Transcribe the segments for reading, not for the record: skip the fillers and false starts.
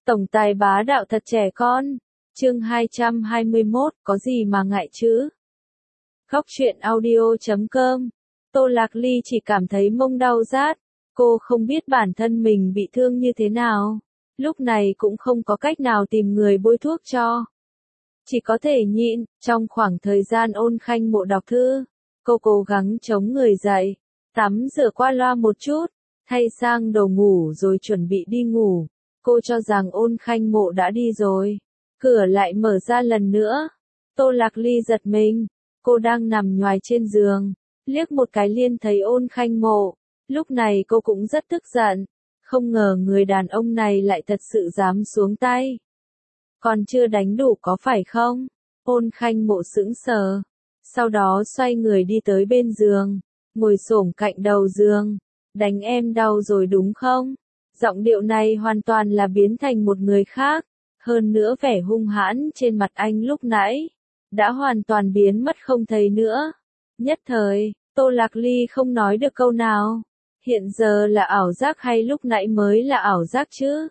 Tổng tài bá đạo thật trẻ con. Chương 221, có gì mà ngại chứ? Góc truyện audio.com. Tô Lạc Ly chỉ cảm thấy mông đau rát, cô không biết bản thân mình bị thương như thế nào. Lúc này cũng không có cách nào tìm người bôi thuốc cho. Chỉ có thể nhịn, trong khoảng thời gian Ôn Khanh Mộ đọc thư, cô cố gắng chống người dậy, tắm rửa qua loa một chút, thay sang đồ ngủ rồi chuẩn bị đi ngủ. Cô cho rằng Ôn Khanh Mộ đã đi rồi. Cửa lại mở ra lần nữa. Tô Lạc Ly giật mình. Cô đang nằm nhoài trên giường. Liếc một cái liền thấy Ôn Khanh Mộ. Lúc này cô cũng rất tức giận. Không ngờ người đàn ông này lại thật sự dám xuống tay. Còn chưa đánh đủ có phải không? Ôn Khanh Mộ sững sờ. Sau đó xoay người đi tới bên giường. Ngồi xổm cạnh đầu giường. Đánh em đau rồi đúng không? Giọng điệu này hoàn toàn là biến thành một người khác. Hơn nữa vẻ hung hãn trên mặt anh lúc nãy đã hoàn toàn biến mất không thấy nữa. Nhất thời, Tô Lạc Ly không nói được câu nào. Hiện giờ là ảo giác hay lúc nãy mới là ảo giác chứ?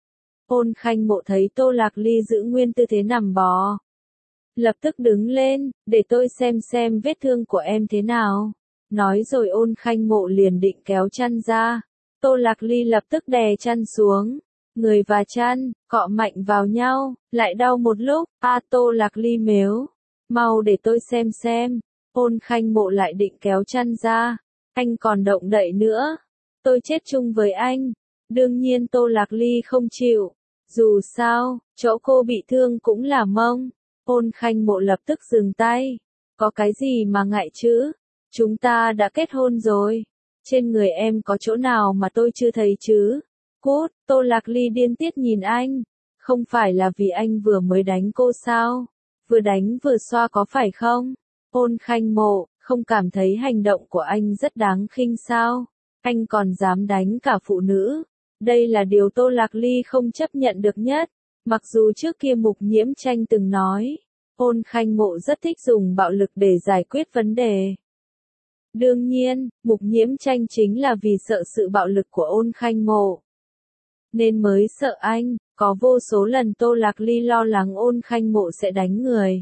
Ôn Khanh Mộ thấy Tô Lạc Ly giữ nguyên tư thế nằm bò. Lập tức đứng lên, để tôi xem vết thương của em thế nào. Nói rồi Ôn Khanh Mộ liền định kéo chăn ra. Tô Lạc Ly lập tức đè chăn xuống. Người và chăn, cọ mạnh vào nhau, lại đau một lúc. Tô Lạc Ly mếu. Mau để tôi xem. Ôn Khanh Mộ lại định kéo chăn ra. Anh còn động đậy nữa. Tôi chết chung với anh. Đương nhiên Tô Lạc Ly không chịu. Dù sao, chỗ cô bị thương cũng là mông. Ôn Khanh Mộ lập tức dừng tay. Có cái gì mà ngại chứ? Chúng ta đã kết hôn rồi. Trên người em có chỗ nào mà tôi chưa thấy chứ? Cút, Tô Lạc Ly điên tiết nhìn anh. Không phải là vì anh vừa mới đánh cô sao? Vừa đánh vừa xoa có phải không? Ôn Khanh Mộ, không cảm thấy hành động của anh rất đáng khinh sao? Anh còn dám đánh cả phụ nữ. Đây là điều Tô Lạc Ly không chấp nhận được nhất. Mặc dù trước kia Mục Nhiễm Tranh từng nói, Ôn Khanh Mộ rất thích dùng bạo lực để giải quyết vấn đề. Đương nhiên, Mục Nhiễm Tranh chính là vì sợ sự bạo lực của Ôn Khanh Mộ nên mới sợ anh. Có vô số lần Tô Lạc Ly lo lắng Ôn Khanh Mộ sẽ đánh người.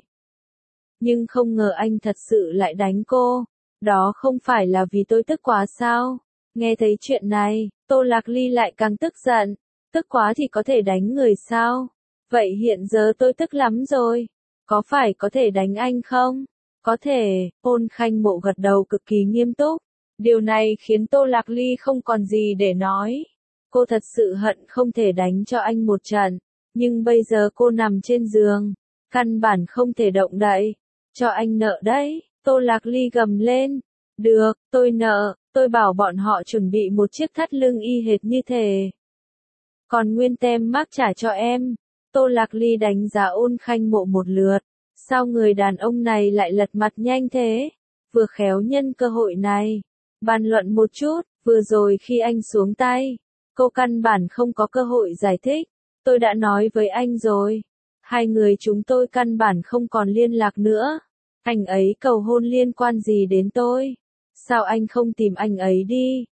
Nhưng không ngờ anh thật sự lại đánh cô. Đó không phải là vì tôi tức quá sao? Nghe thấy chuyện này, Tô Lạc Ly lại càng tức giận. Tức quá thì có thể đánh người sao? Vậy hiện giờ tôi tức lắm rồi. Có phải có thể đánh anh không? Có thể. Ôn Khanh Mộ gật đầu cực kỳ nghiêm túc. Điều này khiến Tô Lạc Ly không còn gì để nói. Cô thật sự hận không thể đánh cho anh một trận. Nhưng bây giờ cô nằm trên giường. Căn bản không thể động đậy. Cho anh nợ đấy. Tô Lạc Ly gầm lên. Được, tôi nợ. Tôi bảo bọn họ chuẩn bị một chiếc thắt lưng y hệt như thế. Còn nguyên tem mác trả cho em. Tô Lạc Ly đánh giá Ôn Khanh Mộ một lượt. Sao người đàn ông này lại lật mặt nhanh thế? Vừa khéo nhân cơ hội này. Bàn luận một chút, vừa rồi khi anh xuống tay. Cô căn bản không có cơ hội giải thích. Tôi đã nói với anh rồi. Hai người chúng tôi căn bản không còn liên lạc nữa. Anh ấy cầu hôn liên quan gì đến tôi? Sao anh không tìm anh ấy đi?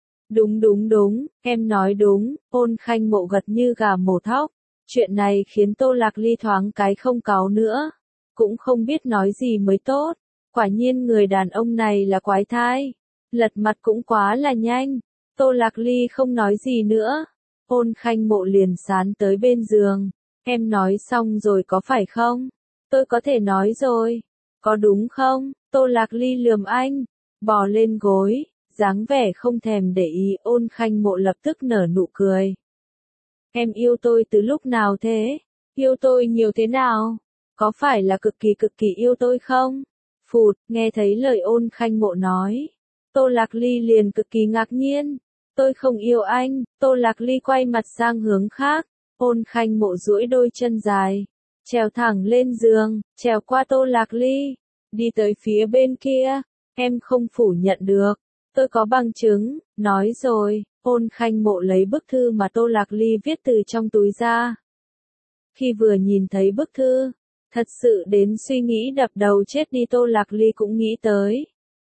Đúng, em nói đúng. Ôn Khanh Mộ gật như gà mổ thóc. Chuyện này khiến Tô Lạc Ly thoáng cái không cáu nữa. Cũng không biết nói gì mới tốt. Quả nhiên người đàn ông này là quái thai. Lật mặt cũng quá là nhanh. Tô Lạc Ly không nói gì nữa. Ôn Khanh Mộ liền sán tới bên giường. Em nói xong rồi có phải không? Tôi có thể nói rồi. Có đúng không? Tô Lạc Ly lườm anh. Bò lên gối. Dáng vẻ không thèm để ý. Ôn Khanh Mộ lập tức nở nụ cười. Em yêu tôi từ lúc nào thế? Yêu tôi nhiều thế nào? Có phải là cực kỳ yêu tôi không? Phụt, nghe thấy lời Ôn Khanh Mộ nói. Tô Lạc Ly liền cực kỳ ngạc nhiên. Tôi không yêu anh. Tô Lạc Ly quay mặt sang hướng khác. Ôn Khanh Mộ duỗi đôi chân dài. Trèo thẳng lên giường, trèo qua Tô Lạc Ly. Đi tới phía bên kia. Em không phủ nhận được. Tôi có bằng chứng. Nói rồi, Ôn Khanh Mộ lấy bức thư mà Tô Lạc Ly viết từ trong túi ra. Khi vừa nhìn thấy bức thư, thật sự đến suy nghĩ đập đầu chết đi. Tô Lạc Ly cũng nghĩ tới.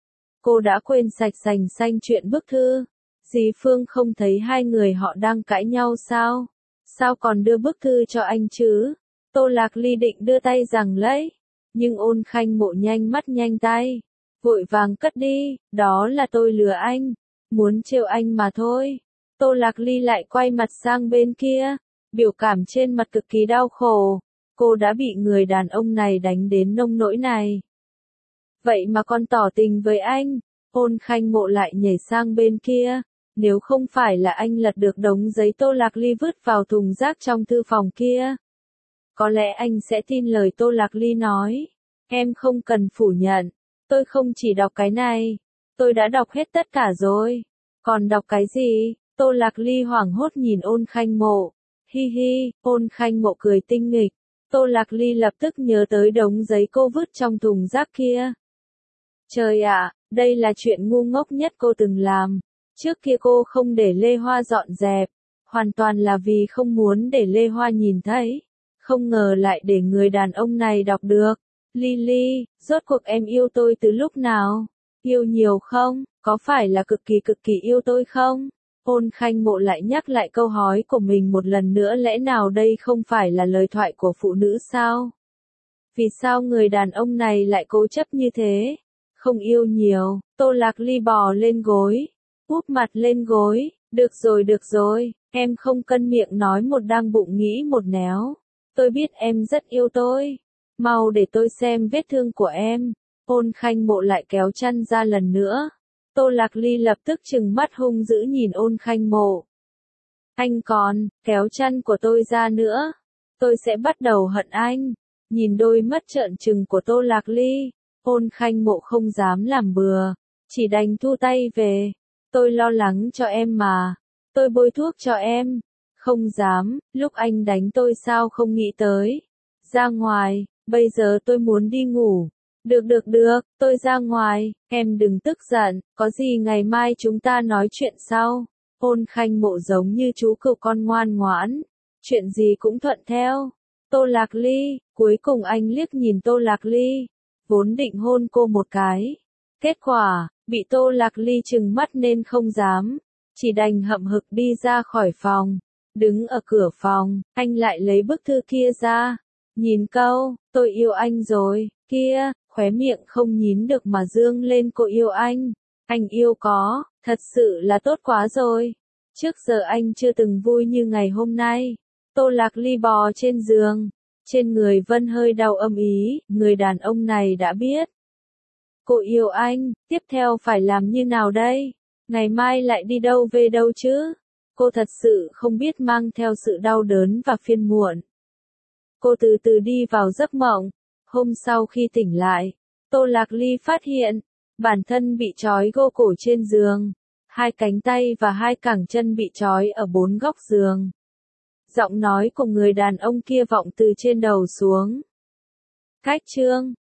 Cô đã quên sạch sành xanh chuyện bức thư. Dì Phương không thấy hai người họ đang cãi nhau sao? Sao còn đưa bức thư cho anh chứ? Tô Lạc Ly định đưa tay giằng lấy, nhưng Ôn Khanh Mộ nhanh mắt nhanh tay, vội vàng cất đi, đó là tôi lừa anh, muốn trêu anh mà thôi. Tô Lạc Ly lại quay mặt sang bên kia, biểu cảm trên mặt cực kỳ đau khổ, cô đã bị người đàn ông này đánh đến nông nỗi này. Vậy mà còn tỏ tình với anh. Ôn Khanh Mộ lại nhảy sang bên kia, nếu không phải là anh lật được đống giấy Tô Lạc Ly vứt vào thùng rác trong thư phòng kia, có lẽ anh sẽ tin lời Tô Lạc Ly nói. Em không cần phủ nhận, tôi không chỉ đọc cái này, tôi đã đọc hết tất cả rồi. Còn đọc cái gì? Tô Lạc Ly hoảng hốt nhìn Ôn Khanh Mộ. Hi hi, Ôn Khanh Mộ cười tinh nghịch. Tô Lạc Ly lập tức nhớ tới đống giấy cô vứt trong thùng rác kia. Trời ạ, đây là chuyện ngu ngốc nhất cô từng làm. Trước kia cô không để Lê Hoa dọn dẹp, hoàn toàn là vì không muốn để Lê Hoa nhìn thấy. Không ngờ lại để người đàn ông này đọc được. Lily, rốt cuộc em yêu tôi từ lúc nào? Yêu nhiều không? Có phải là cực kỳ yêu tôi không? Ôn Khanh Mộ lại nhắc lại câu hỏi của mình một lần nữa, lẽ nào đây không phải là lời thoại của phụ nữ sao? Vì sao người đàn ông này lại cố chấp như thế? Không yêu nhiều. Tô Lạc Ly bò lên gối, úp mặt lên gối. Được rồi, em không cân miệng nói một đang bụng nghĩ một néo. Tôi biết em rất yêu tôi. Mau để tôi xem vết thương của em. Ôn Khanh Mộ lại kéo chăn ra lần nữa. Tô Lạc Ly lập tức trừng mắt hung dữ nhìn Ôn Khanh Mộ. Anh còn, kéo chăn của tôi ra nữa. Tôi sẽ bắt đầu hận anh. Nhìn đôi mắt trợn trừng của Tô Lạc Ly, Ôn Khanh Mộ không dám làm bừa, chỉ đành thu tay về. Tôi lo lắng cho em mà. Tôi bôi thuốc cho em. Không dám, lúc anh đánh tôi sao không nghĩ tới. Ra ngoài, bây giờ tôi muốn đi ngủ. Được, tôi ra ngoài, em đừng tức giận, có gì ngày mai chúng ta nói chuyện sau. Ôn Khanh Mộ giống như chú cừu con ngoan ngoãn, chuyện gì cũng thuận theo. Tô Lạc Ly, cuối cùng anh liếc nhìn Tô Lạc Ly, vốn định hôn cô một cái. Kết quả, bị Tô Lạc Ly trừng mắt nên không dám, chỉ đành hậm hực đi ra khỏi phòng. Đứng ở cửa phòng, anh lại lấy bức thư kia ra. Nhìn câu, tôi yêu anh rồi, kia, khóe miệng không nhín được mà dương lên, cô yêu anh. Anh yêu có, thật sự là tốt quá rồi. Trước giờ anh chưa từng vui như ngày hôm nay. Tô Lạc Ly bò trên giường. Trên người Vân hơi đau âm ý, người đàn ông này đã biết. Cô yêu anh, tiếp theo phải làm như nào đây? Ngày mai lại đi đâu về đâu chứ? Cô thật sự không biết mang theo sự đau đớn và phiền muộn. Cô từ từ đi vào giấc mộng. Hôm sau khi tỉnh lại, Tô Lạc Ly phát hiện, bản thân bị trói gô cổ trên giường. Hai cánh tay và hai cẳng chân bị trói ở bốn góc giường. Giọng nói của người đàn ông kia vọng từ trên đầu xuống. Cách chương